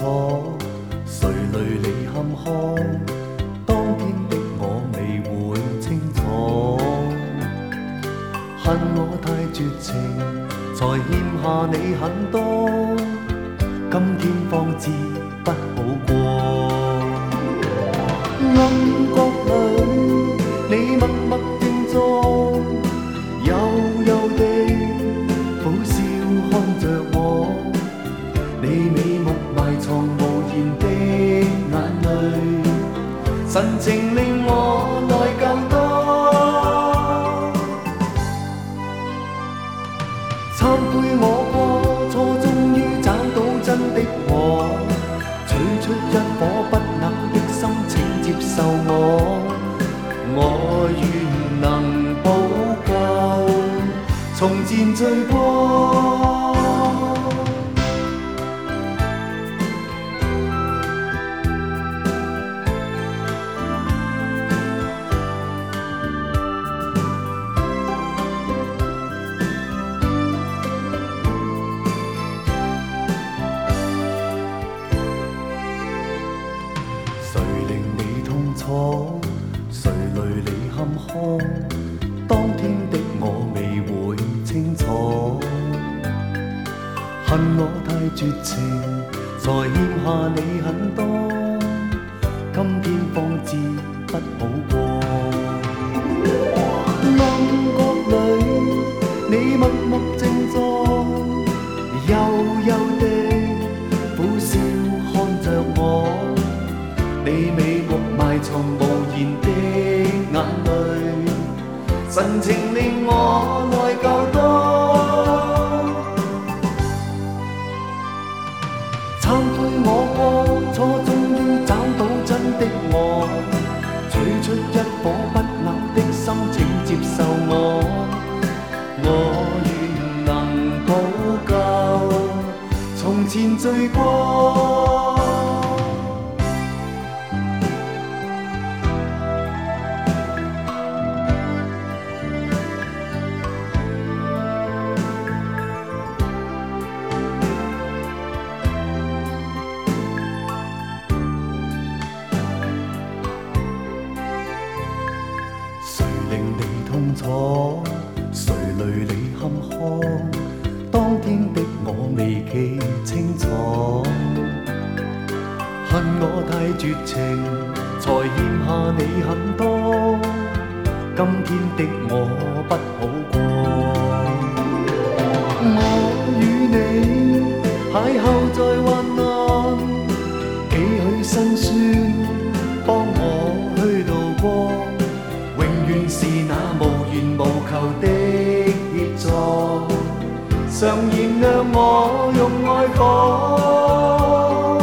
楚，谁泪你坎坷？当天的我未会清楚，恨我太绝情，才欠下你很多，今天方知不好过。暗角里，你默默靜坐，悠悠地苦笑看着我，你美目埋藏無言的眼淚，神情令我內疚多。慚愧我過錯，終於找到真的我，取出一顆不朽的心，請接受我願能補救從前罪過。誰令你痛楚？誰累你坎坷？當天的我未會清楚，恨我太絕情，才欠下你很多，今天方知不好過。暗角裏，你默默靜坐，悠悠地苦笑看着我，你美目埋藏無言的眼淚，神情令我內疚多。慚愧我過錯，終於找到真的我，取出一顆不朽的心，請接受我願能補救從前罪過。令你痛楚，誰累你坎坷？當天的我未記清楚，恨我太絕情，才欠下你很多，今天的我不好過。我與你邂逅在患難，幾許辛酸幫我去渡過，永遠是那無緣無求的協助，常燃亮我用愛火。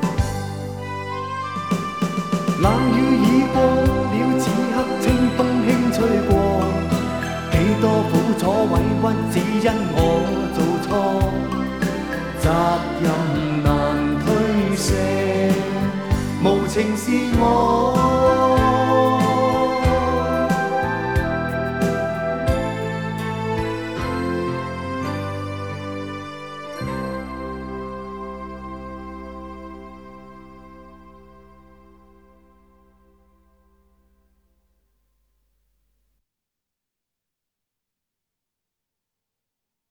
冷雨已過了，此刻清風輕吹過，幾多苦楚委屈只因我做錯，責任難推卸，無情是我。